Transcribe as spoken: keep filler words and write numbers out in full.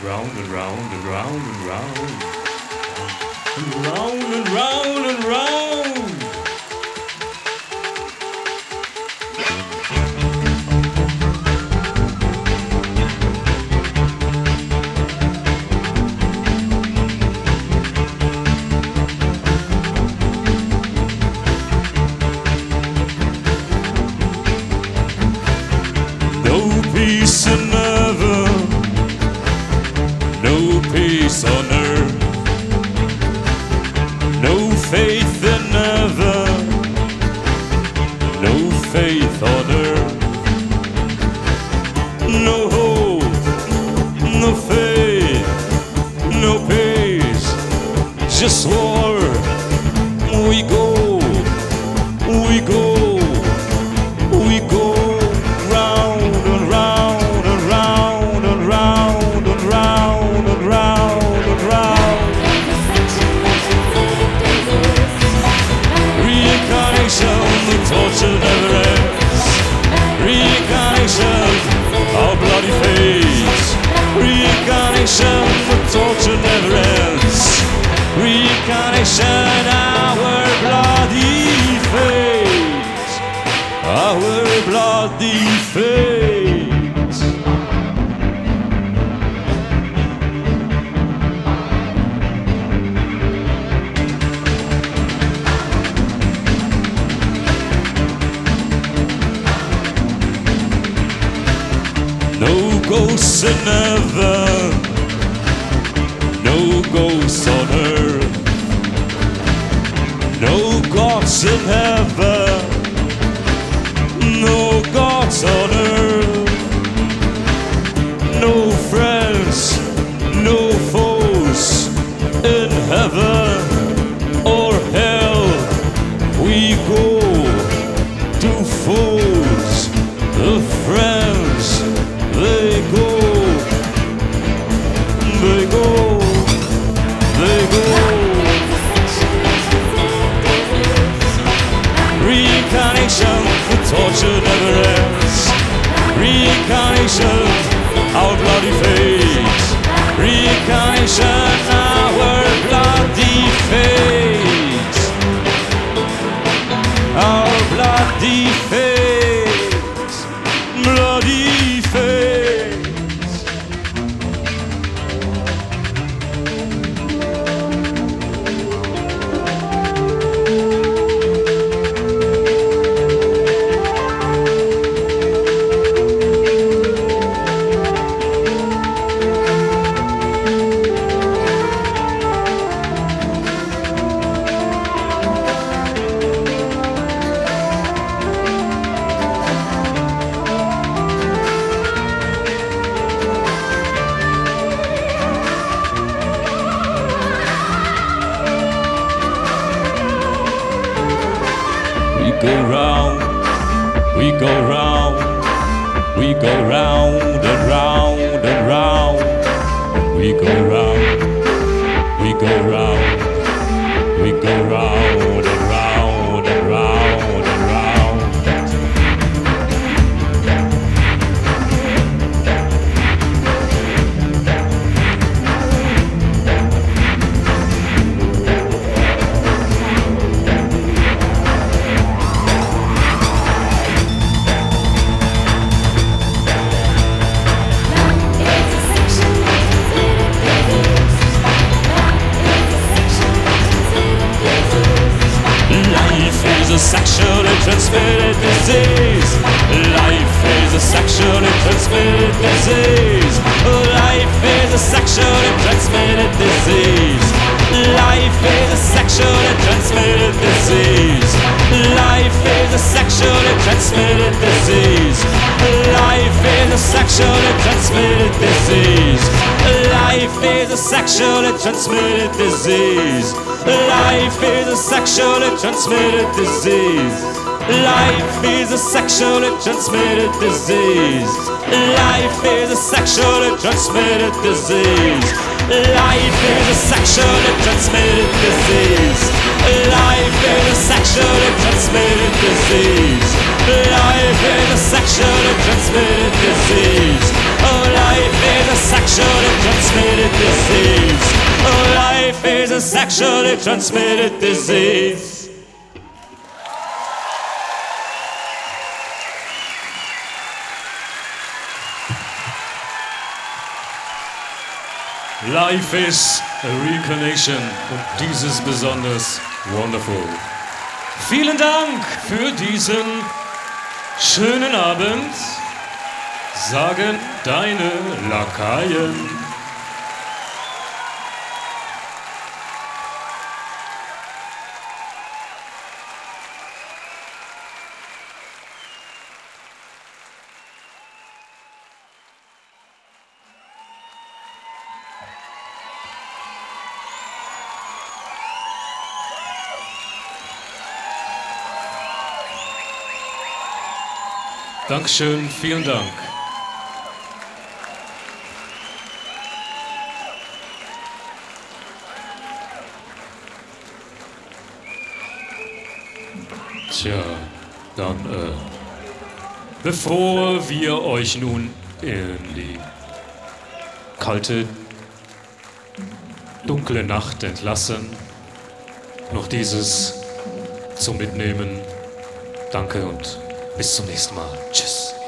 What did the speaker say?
Round and round and round and round. And round and round and round. No peace in heaven, no peace on earth, no faith in heaven, no faith on earth, no hope, no faith, no peace, just war. We go, we go, we go round and round and round and round and round and round and round. Reincarnation, the torture never ends. Reincarnation, our bloody face. Reincarnation, the torture never ends. Reincarnation, our bloody face. Our bloody face. No ghosts in heaven, no ghosts on earth, no gods in heaven, no gods on earth, no friends, no foes in heaven or hell. We go to foes, the friends, they go, they go, they go. Reincarnation, the torture never ends. Reincarnation, our bloody fate. Reincarnation, our bloody fate. Our bloody fate. Bloody fate. We go round, we go round, we go round and round and round. We go round, we go round, we go round and round and round and round. A sexually transmitted disease. Life is a sexually transmitted disease. Life is a sexually transmitted disease. Life is a sexually transmitted disease. Life is a sexually transmitted disease. Life is a sexually transmitted disease. Life is a sexually transmitted disease. Life is a sexually transmitted disease. Life is a sexually transmitted disease. Life is a sexually transmitted disease. Life is a sexually transmitted disease. Life is a sexually transmitted disease. Life is a sexually transmitted disease. Oh, life is a sexually transmitted disease. Oh, life is a sexually transmitted disease. Life is a reincarnation und dieses besonders wonderful. Vielen Dank für diesen schönen Abend, sagen deine Lakaien. Dankeschön, vielen Dank. Tja, dann, äh, bevor wir euch nun in die kalte, dunkle Nacht entlassen, noch dieses zum Mitnehmen. Danke und bis zum nächsten Mal. Tschüss.